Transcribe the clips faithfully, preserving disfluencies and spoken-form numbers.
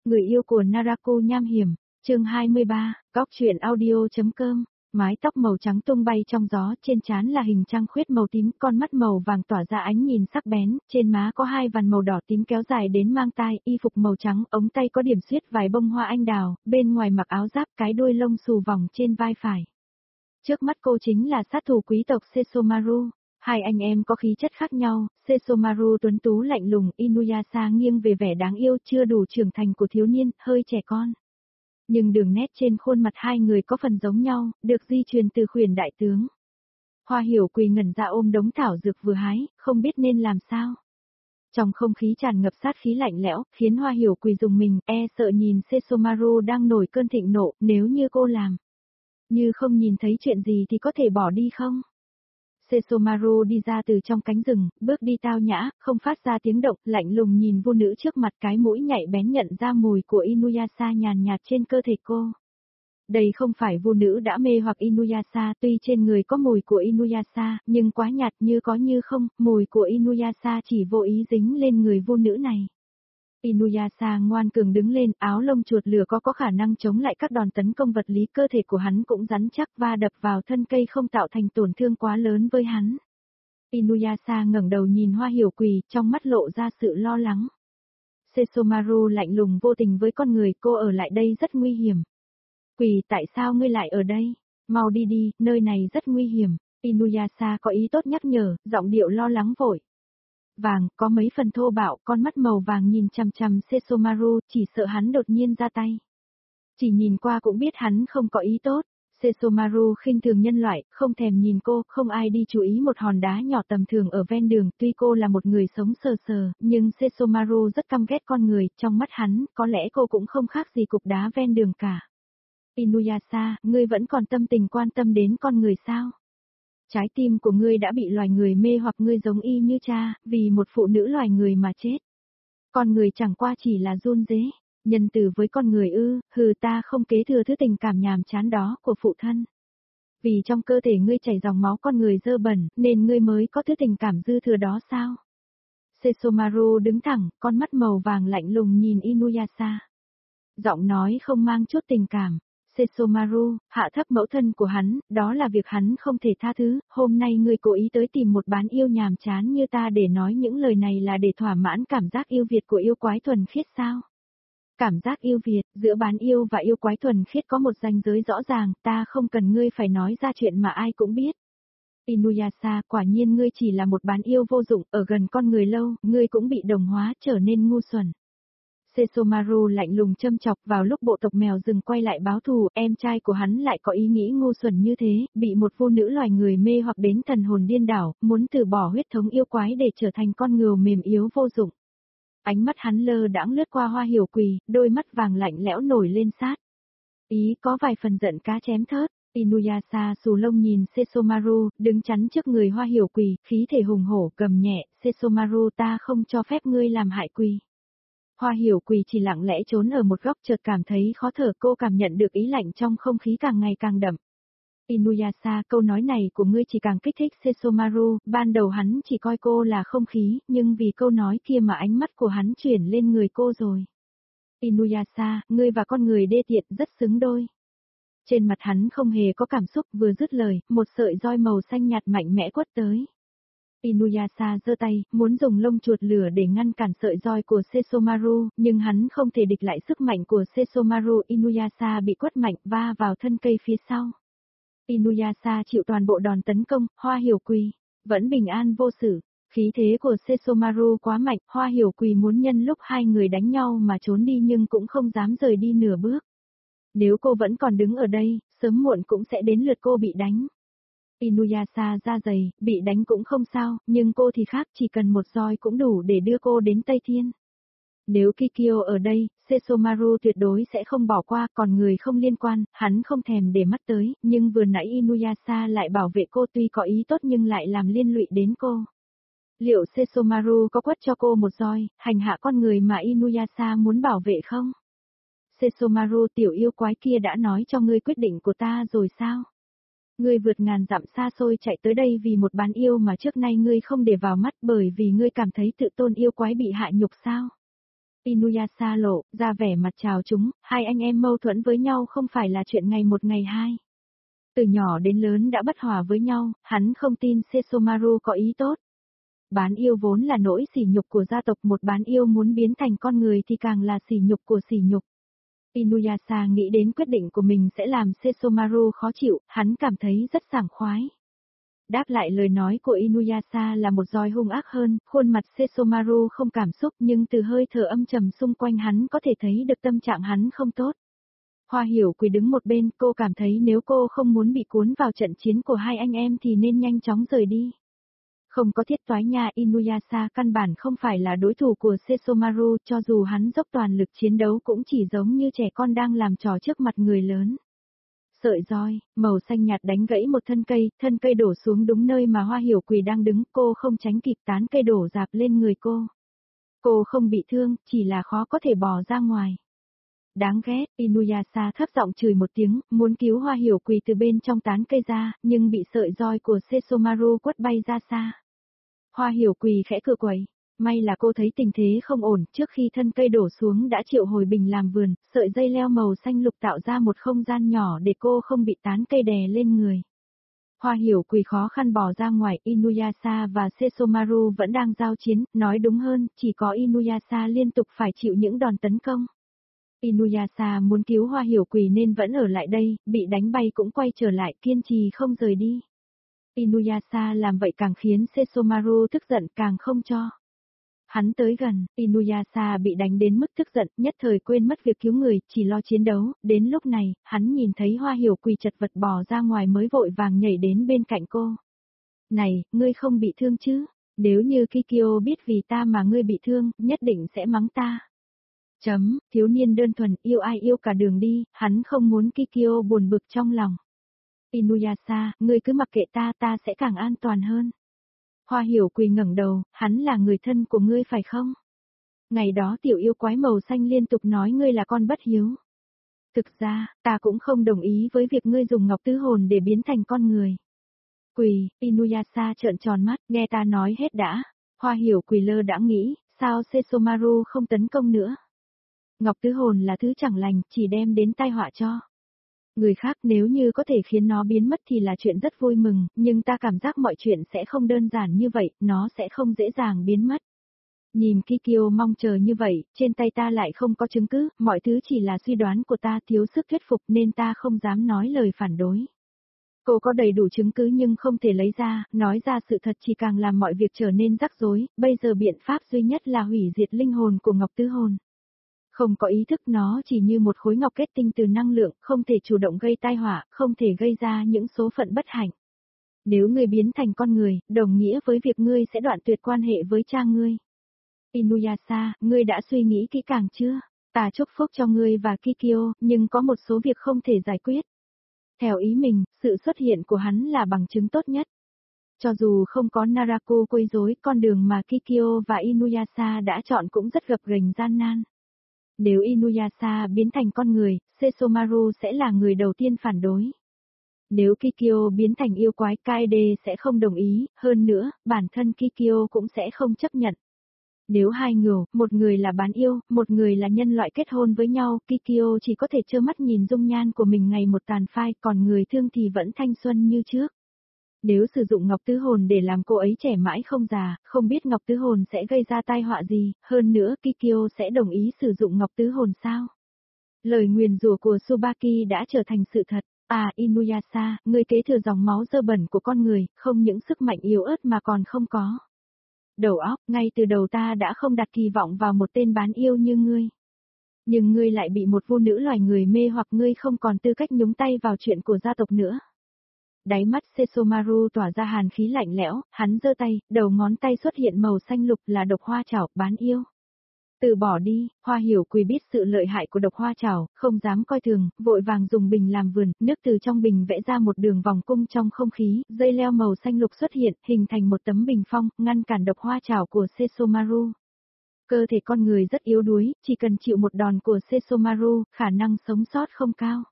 Người yêu của Narako nham hiểm, chương hai mươi ba, góc truyện audio.com, mái tóc màu trắng tung bay trong gió, trên trán là hình trăng khuyết màu tím, con mắt màu vàng tỏa ra ánh nhìn sắc bén, trên má có hai vằn màu đỏ tím kéo dài đến mang tai, y phục màu trắng, ống tay có điểm xuyết vài bông hoa anh đào, bên ngoài mặc áo giáp, cái đuôi lông xù vòng trên vai phải. Trước mắt cô chính là sát thủ quý tộc Sesomaru. Hai anh em có khí chất khác nhau, Sesomaru tuấn tú lạnh lùng, Inuyasha nghiêng về vẻ đáng yêu chưa đủ trưởng thành của thiếu niên, hơi trẻ con. Nhưng đường nét trên khuôn mặt hai người có phần giống nhau, được di truyền từ khuyển đại tướng. Hoa Hiểu Quỳ ngẩn ra ôm đống thảo dược vừa hái, không biết nên làm sao. Trong không khí tràn ngập sát khí lạnh lẽo, khiến Hoa Hiểu Quỳ rùng mình, e sợ nhìn Sesomaru đang nổi cơn thịnh nộ, nếu như cô làm. Như không nhìn thấy chuyện gì thì có thể bỏ đi không? Sesomaru đi ra từ trong cánh rừng, bước đi tao nhã, không phát ra tiếng động, lạnh lùng nhìn vô nữ trước mặt, cái mũi nhạy bén nhận ra mùi của Inuyasha nhàn nhạt trên cơ thể cô. Đây không phải vô nữ đã mê hoặc Inuyasha, tuy trên người có mùi của Inuyasha, nhưng quá nhạt như có như không, mùi của Inuyasha chỉ vô ý dính lên người vô nữ này. Inuyasha ngoan cường đứng lên, áo lông chuột lửa có có khả năng chống lại các đòn tấn công vật lý, cơ thể của hắn cũng rắn chắc va đập vào thân cây không tạo thành tổn thương quá lớn với hắn. Inuyasha ngẩng đầu nhìn Hoa Hiểu Quỳ, trong mắt lộ ra sự lo lắng. Sesomaru lạnh lùng vô tình với con người, cô ở lại đây rất nguy hiểm. Quỳ, tại sao ngươi lại ở đây? Mau đi đi, nơi này rất nguy hiểm. Inuyasha có ý tốt nhắc nhở, giọng điệu lo lắng vội. Vàng, có mấy phần thô bạo, con mắt màu vàng nhìn chằm chằm Sesomaru, chỉ sợ hắn đột nhiên ra tay. Chỉ nhìn qua cũng biết hắn không có ý tốt. Sesomaru khinh thường nhân loại, không thèm nhìn cô, không ai đi chú ý một hòn đá nhỏ tầm thường ở ven đường, tuy cô là một người sống sờ sờ, nhưng Sesomaru rất căm ghét con người, trong mắt hắn, có lẽ cô cũng không khác gì cục đá ven đường cả. Inuyasha, ngươi vẫn còn tâm tình quan tâm đến con người sao? Trái tim của ngươi đã bị loài người mê hoặc, ngươi giống y như cha, vì một phụ nữ loài người mà chết. Con người chẳng qua chỉ là run rế, nhân từ với con người ư, hừ, ta không kế thừa thứ tình cảm nhàm chán đó của phụ thân. Vì trong cơ thể ngươi chảy dòng máu con người dơ bẩn, nên ngươi mới có thứ tình cảm dư thừa đó sao? Sesomaru đứng thẳng, con mắt màu vàng lạnh lùng nhìn Inuyasha. Giọng nói không mang chút tình cảm. Sesomaru, hạ thấp mẫu thân của hắn, đó là việc hắn không thể tha thứ, hôm nay ngươi cố ý tới tìm một bán yêu nhàm chán như ta để nói những lời này là để thỏa mãn cảm giác yêu Việt của yêu quái thuần khiết sao? Cảm giác yêu Việt, giữa bán yêu và yêu quái thuần khiết có một ranh giới rõ ràng, ta không cần ngươi phải nói ra chuyện mà ai cũng biết. Inuyasha, quả nhiên ngươi chỉ là một bán yêu vô dụng, ở gần con người lâu, ngươi cũng bị đồng hóa trở nên ngu xuẩn. Sesomaru lạnh lùng châm chọc, vào lúc bộ tộc mèo rừng quay lại báo thù, em trai của hắn lại có ý nghĩ ngu xuẩn như thế, bị một vô nữ loài người mê hoặc đến thần hồn điên đảo, muốn từ bỏ huyết thống yêu quái để trở thành con ngưu mềm yếu vô dụng. Ánh mắt hắn lơ đãng lướt qua Hoa Hiểu Quỳ, đôi mắt vàng lạnh lẽo nổi lên sát. Ý có vài phần giận cá chém thớt. Inuyasha xù lông nhìn Sesomaru, đứng chắn trước người Hoa Hiểu Quỳ, khí thể hùng hổ, gầm nhẹ, Sesomaru, ta không cho phép ngươi làm hại Quỳ. Hoa Hiểu Quỳ chỉ lặng lẽ trốn ở một góc, chợt cảm thấy khó thở, cô cảm nhận được ý lạnh trong không khí càng ngày càng đậm. Inuyasha, câu nói này của ngươi chỉ càng kích thích Sesomaru, ban đầu hắn chỉ coi cô là không khí, nhưng vì câu nói kia mà ánh mắt của hắn chuyển lên người cô rồi. Inuyasha, ngươi và con người đê tiện rất xứng đôi. Trên mặt hắn không hề có cảm xúc, vừa dứt lời, một sợi roi màu xanh nhạt mạnh mẽ quất tới. Inuyasha giơ tay, muốn dùng lông chuột lửa để ngăn cản sợi roi của Sesomaru, nhưng hắn không thể địch lại sức mạnh của Sesomaru. Inuyasha bị quất mạnh, va vào thân cây phía sau. Inuyasha chịu toàn bộ đòn tấn công, Hoa Hiểu Quỳ vẫn bình an vô sự. Khí thế của Sesomaru quá mạnh, Hoa Hiểu Quỳ muốn nhân lúc hai người đánh nhau mà trốn đi nhưng cũng không dám rời đi nửa bước. Nếu cô vẫn còn đứng ở đây, sớm muộn cũng sẽ đến lượt cô bị đánh. Inuyasha da dày, bị đánh cũng không sao, nhưng cô thì khác, chỉ cần một roi cũng đủ để đưa cô đến Tây Thiên. Nếu Kikyo ở đây, Sesomaru tuyệt đối sẽ không bỏ qua, còn người không liên quan, hắn không thèm để mắt tới, nhưng vừa nãy Inuyasha lại bảo vệ cô, tuy có ý tốt nhưng lại làm liên lụy đến cô. Liệu Sesomaru có quất cho cô một roi, hành hạ con người mà Inuyasha muốn bảo vệ không? Sesomaru, tiểu yêu quái kia đã nói cho ngươi quyết định của ta rồi sao? Ngươi vượt ngàn dặm xa xôi chạy tới đây vì một bán yêu mà trước nay ngươi không để vào mắt, bởi vì ngươi cảm thấy tự tôn yêu quái bị hạ nhục sao? Inuyasha lộ ra vẻ mặt chào chúng, hai anh em mâu thuẫn với nhau không phải là chuyện ngày một ngày hai. Từ nhỏ đến lớn đã bất hòa với nhau, hắn không tin Sesomaru có ý tốt. Bán yêu vốn là nỗi sỉ nhục của gia tộc, một bán yêu muốn biến thành con người thì càng là sỉ nhục của sỉ nhục. Inuyasha nghĩ đến quyết định của mình sẽ làm Sesomaru khó chịu, hắn cảm thấy rất sảng khoái. Đáp lại lời nói của Inuyasha là một roi hung ác hơn, khuôn mặt Sesomaru không cảm xúc nhưng từ hơi thở âm trầm xung quanh hắn có thể thấy được tâm trạng hắn không tốt. Hoa Hiểu Quỳ đứng một bên, cô cảm thấy nếu cô không muốn bị cuốn vào trận chiến của hai anh em thì nên nhanh chóng rời đi. Không có thiết toái nha, Inuyasha căn bản không phải là đối thủ của Sesomaru, cho dù hắn dốc toàn lực chiến đấu cũng chỉ giống như trẻ con đang làm trò trước mặt người lớn. Sợi roi, màu xanh nhạt đánh gãy một thân cây, thân cây đổ xuống đúng nơi mà Hoa Hiểu Quỳ đang đứng, cô không tránh kịp, tán cây đổ rạp lên người cô. Cô không bị thương, chỉ là khó có thể bò ra ngoài. Đáng ghét, Inuyasha thấp giọng chửi một tiếng, muốn cứu Hoa Hiểu Quỳ từ bên trong tán cây ra, nhưng bị sợi roi của Sesomaru quất bay ra xa. Hoa Hiểu Quỳ khẽ cựa quẩy. May là cô thấy tình thế không ổn, trước khi thân cây đổ xuống đã triệu hồi bình làm vườn, sợi dây leo màu xanh lục tạo ra một không gian nhỏ để cô không bị tán cây đè lên người. Hoa Hiểu Quỳ khó khăn bò ra ngoài, Inuyasha và Sesomaru vẫn đang giao chiến, nói đúng hơn, chỉ có Inuyasha liên tục phải chịu những đòn tấn công. Inuyasha muốn cứu Hoa Hiểu Quỳ nên vẫn ở lại đây, bị đánh bay cũng quay trở lại, kiên trì không rời đi. Inuyasha làm vậy càng khiến Sesomaru tức giận, càng không cho hắn tới gần. Inuyasha bị đánh đến mức tức giận, nhất thời quên mất việc cứu người, chỉ lo chiến đấu. Đến lúc này, hắn nhìn thấy Hoa Hiểu Quỳ chật vật bò ra ngoài mới vội vàng nhảy đến bên cạnh cô. Này, ngươi không bị thương chứ? Nếu như Kikyo biết vì ta mà ngươi bị thương, nhất định sẽ mắng ta. Chấm, thiếu niên đơn thuần, yêu ai yêu cả đường đi, hắn không muốn Kikyo buồn bực trong lòng. Inuyasha, ngươi cứ mặc kệ ta, ta sẽ càng an toàn hơn. Hoa Hiểu Quỳ ngẩng đầu, hắn là người thân của ngươi phải không? Ngày đó tiểu yêu quái màu xanh liên tục nói ngươi là con bất hiếu. Thực ra, ta cũng không đồng ý với việc ngươi dùng ngọc tứ hồn để biến thành con người. Quỳ, Inuyasha trợn tròn mắt, nghe ta nói hết đã. Hoa Hiểu Quỳ lơ đãng nghĩ, sao Sesomaru không tấn công nữa? Ngọc tứ hồn là thứ chẳng lành, chỉ đem đến tai họa cho người khác, nếu như có thể khiến nó biến mất thì là chuyện rất vui mừng, nhưng ta cảm giác mọi chuyện sẽ không đơn giản như vậy, nó sẽ không dễ dàng biến mất. Nhìn Kikyo mong chờ như vậy, trên tay ta lại không có chứng cứ, mọi thứ chỉ là suy đoán của ta, thiếu sức thuyết phục nên ta không dám nói lời phản đối. Cô có đầy đủ chứng cứ nhưng không thể lấy ra, nói ra sự thật chỉ càng làm mọi việc trở nên rắc rối, bây giờ biện pháp duy nhất là hủy diệt linh hồn của Ngọc Tứ Hồn. Không có ý thức, nó chỉ như một khối ngọc kết tinh từ năng lượng, không thể chủ động gây tai họa, không thể gây ra những số phận bất hạnh. Nếu ngươi biến thành con người, đồng nghĩa với việc ngươi sẽ đoạn tuyệt quan hệ với cha ngươi. Inuyasha, ngươi đã suy nghĩ kỹ càng chưa? Ta chúc phúc cho ngươi và Kikyo, nhưng có một số việc không thể giải quyết. Theo ý mình, sự xuất hiện của hắn là bằng chứng tốt nhất. Cho dù không có Narako quấy rối, con đường mà Kikyo và Inuyasha đã chọn cũng rất gập ghềnh gian nan. Nếu Inuyasha biến thành con người, Sesomaru sẽ là người đầu tiên phản đối. Nếu Kikyo biến thành yêu quái, Kaede sẽ không đồng ý, hơn nữa, bản thân Kikyo cũng sẽ không chấp nhận. Nếu hai người, một người là bán yêu, một người là nhân loại kết hôn với nhau, Kikyo chỉ có thể trơ mắt nhìn dung nhan của mình ngày một tàn phai, còn người thương thì vẫn thanh xuân như trước. Nếu sử dụng Ngọc Tứ Hồn để làm cô ấy trẻ mãi không già, không biết Ngọc Tứ Hồn sẽ gây ra tai họa gì, hơn nữa Kikyo sẽ đồng ý sử dụng Ngọc Tứ Hồn sao? Lời nguyền rủa của Tsubaki đã trở thành sự thật. À, Inuyasha, ngươi kế thừa dòng máu dơ bẩn của con người, không những sức mạnh yếu ớt mà còn không có đầu óc, ngay từ đầu ta đã không đặt kỳ vọng vào một tên bán yêu như ngươi. Nhưng ngươi lại bị một vô nữ loài người mê hoặc, ngươi không còn tư cách nhúng tay vào chuyện của gia tộc nữa. Đáy mắt Sesomaru tỏa ra hàn khí lạnh lẽo, hắn giơ tay, đầu ngón tay xuất hiện màu xanh lục là độc hoa chảo, bán yêu. Từ bỏ đi, Hoa Hiểu Quỳ biết sự lợi hại của độc hoa chảo, không dám coi thường, vội vàng dùng bình làm vườn, nước từ trong bình vẽ ra một đường vòng cung trong không khí, dây leo màu xanh lục xuất hiện, hình thành một tấm bình phong, ngăn cản độc hoa chảo của Sesomaru. Cơ thể con người rất yếu đuối, chỉ cần chịu một đòn của Sesomaru, khả năng sống sót không cao.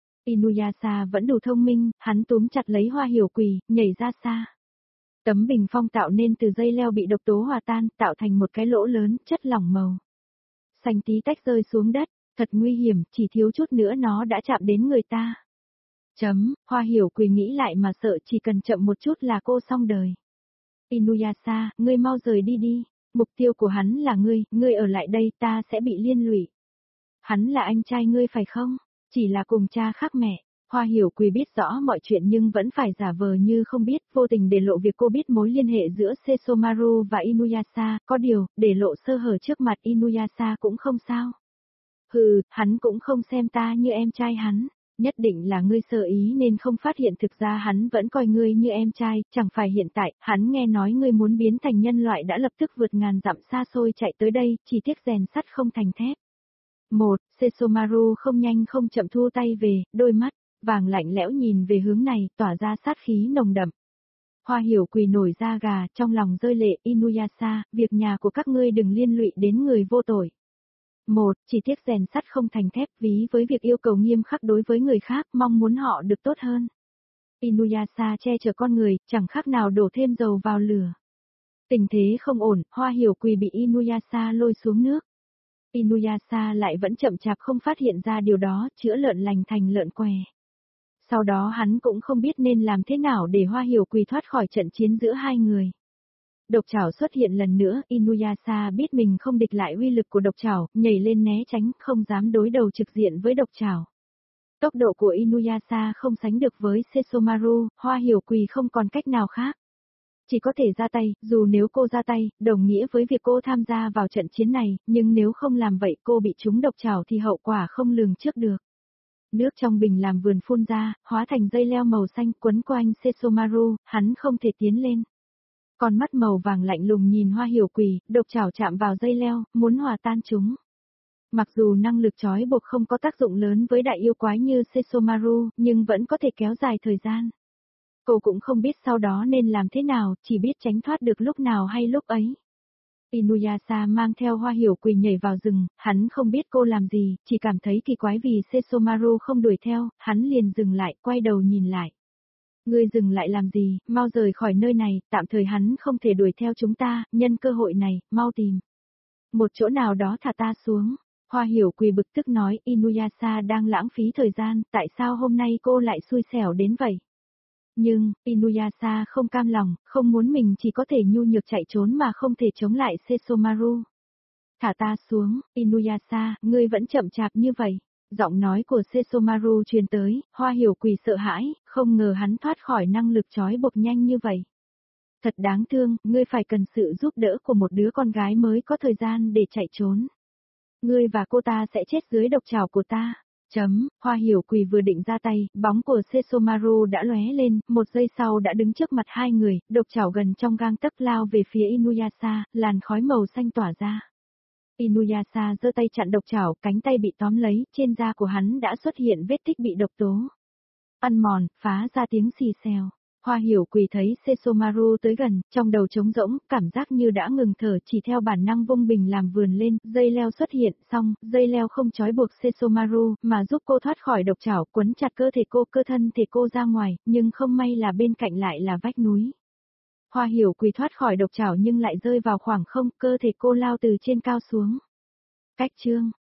Inuyasha vẫn đủ thông minh, hắn túm chặt lấy Hoa Hiểu Quỳ, nhảy ra xa. Tấm bình phong tạo nên từ dây leo bị độc tố hòa tan, tạo thành một cái lỗ lớn, chất lỏng màu xanh tí tách rơi xuống đất, thật nguy hiểm, chỉ thiếu chút nữa nó đã chạm đến người ta. Chấm, Hoa Hiểu Quỳ nghĩ lại mà sợ chỉ cần chậm một chút là cô xong đời. Inuyasha, ngươi mau rời đi đi, mục tiêu của hắn là ngươi, ngươi ở lại đây ta sẽ bị liên lụy. Hắn là anh trai ngươi phải không? Chỉ là cùng cha khác mẹ. Hoa Hiểu Quỳ biết rõ mọi chuyện nhưng vẫn phải giả vờ như không biết, vô tình để lộ việc cô biết mối liên hệ giữa Sesomaru và Inuyasha, có điều, để lộ sơ hở trước mặt Inuyasha cũng không sao. Hừ, hắn cũng không xem ta như em trai hắn, nhất định là ngươi sơ ý nên không phát hiện thực ra hắn vẫn coi ngươi như em trai, chẳng phải hiện tại, hắn nghe nói ngươi muốn biến thành nhân loại đã lập tức vượt ngàn dặm xa xôi chạy tới đây, chỉ tiếc rèn sắt không thành thép. Một, Sesomaru không nhanh không chậm thu tay về, đôi mắt vàng lạnh lẽo nhìn về hướng này, tỏa ra sát khí nồng đậm. Hoa Hiểu Quỳ nổi da gà, trong lòng rơi lệ, Inuyasha, việc nhà của các ngươi đừng liên lụy đến người vô tội. Một, chỉ tiếc rèn sắt không thành thép, ví với việc yêu cầu nghiêm khắc đối với người khác, mong muốn họ được tốt hơn. Inuyasha che chở con người, chẳng khác nào đổ thêm dầu vào lửa. Tình thế không ổn, Hoa Hiểu Quỳ bị Inuyasha lôi xuống nước. Inuyasha lại vẫn chậm chạp không phát hiện ra điều đó, chữa lợn lành thành lợn què. Sau đó hắn cũng không biết nên làm thế nào để Hoa Hiểu Quỳ thoát khỏi trận chiến giữa hai người. Độc trảo xuất hiện lần nữa, Inuyasha biết mình không địch lại uy lực của độc trảo, nhảy lên né tránh, không dám đối đầu trực diện với độc trảo. Tốc độ của Inuyasha không sánh được với Sesomaru, Hoa Hiểu Quỳ không còn cách nào khác. Chỉ có thể ra tay, dù nếu cô ra tay, đồng nghĩa với việc cô tham gia vào trận chiến này, nhưng nếu không làm vậy cô bị trúng độc trảo thì hậu quả không lường trước được. Nước trong bình làm vườn phun ra, hóa thành dây leo màu xanh quấn quanh Sesomaru, hắn không thể tiến lên. Con mắt màu vàng lạnh lùng nhìn Hoa Hiểu Quỳ, độc trảo chạm vào dây leo, muốn hòa tan chúng. Mặc dù năng lực trói buộc không có tác dụng lớn với đại yêu quái như Sesomaru, nhưng vẫn có thể kéo dài thời gian. Cô cũng không biết sau đó nên làm thế nào, chỉ biết tránh thoát được lúc nào hay lúc ấy. Inuyasha mang theo Hoa Hiểu Quỳ nhảy vào rừng, hắn không biết cô làm gì, chỉ cảm thấy kỳ quái vì Sesomaru không đuổi theo, hắn liền dừng lại, quay đầu nhìn lại. Ngươi dừng lại làm gì, mau rời khỏi nơi này, tạm thời hắn không thể đuổi theo chúng ta, nhân cơ hội này, mau tìm một chỗ nào đó thả ta xuống. Hoa Hiểu Quỳ bực tức nói, Inuyasha đang lãng phí thời gian, tại sao hôm nay cô lại xui xẻo đến vậy? Nhưng, Inuyasha không cam lòng, không muốn mình chỉ có thể nhu nhược chạy trốn mà không thể chống lại Sesomaru. Thả ta xuống, Inuyasha, ngươi vẫn chậm chạp như vậy. Giọng nói của Sesomaru truyền tới, Hoa Hiểu Quỳ sợ hãi, không ngờ hắn thoát khỏi năng lực trói buộc nhanh như vậy. Thật đáng thương, ngươi phải cần sự giúp đỡ của một đứa con gái mới có thời gian để chạy trốn. Ngươi và cô ta sẽ chết dưới độc trảo của ta. Chấm, Hoa Hiểu Quỳ vừa định ra tay, bóng của Sesomaru đã lóe lên, một giây sau đã đứng trước mặt hai người, độc trảo gần trong gang tấc lao về phía Inuyasha, làn khói màu xanh tỏa ra. Inuyasha giơ tay chặn độc trảo, cánh tay bị tóm lấy, trên da của hắn đã xuất hiện vết tích bị độc tố ăn mòn, phá ra tiếng xì xèo. Hoa Hiểu Quỳ thấy Sesomaru tới gần, trong đầu trống rỗng, cảm giác như đã ngừng thở, chỉ theo bản năng vung bình làm vườn lên, dây leo xuất hiện, xong, dây leo không trói buộc Sesomaru, mà giúp cô thoát khỏi độc trảo, quấn chặt cơ thể cô, cơ thân thể cô ra ngoài, nhưng không may là bên cạnh lại là vách núi. Hoa Hiểu Quỳ thoát khỏi độc trảo nhưng lại rơi vào khoảng không, cơ thể cô lao từ trên cao xuống. Cách chương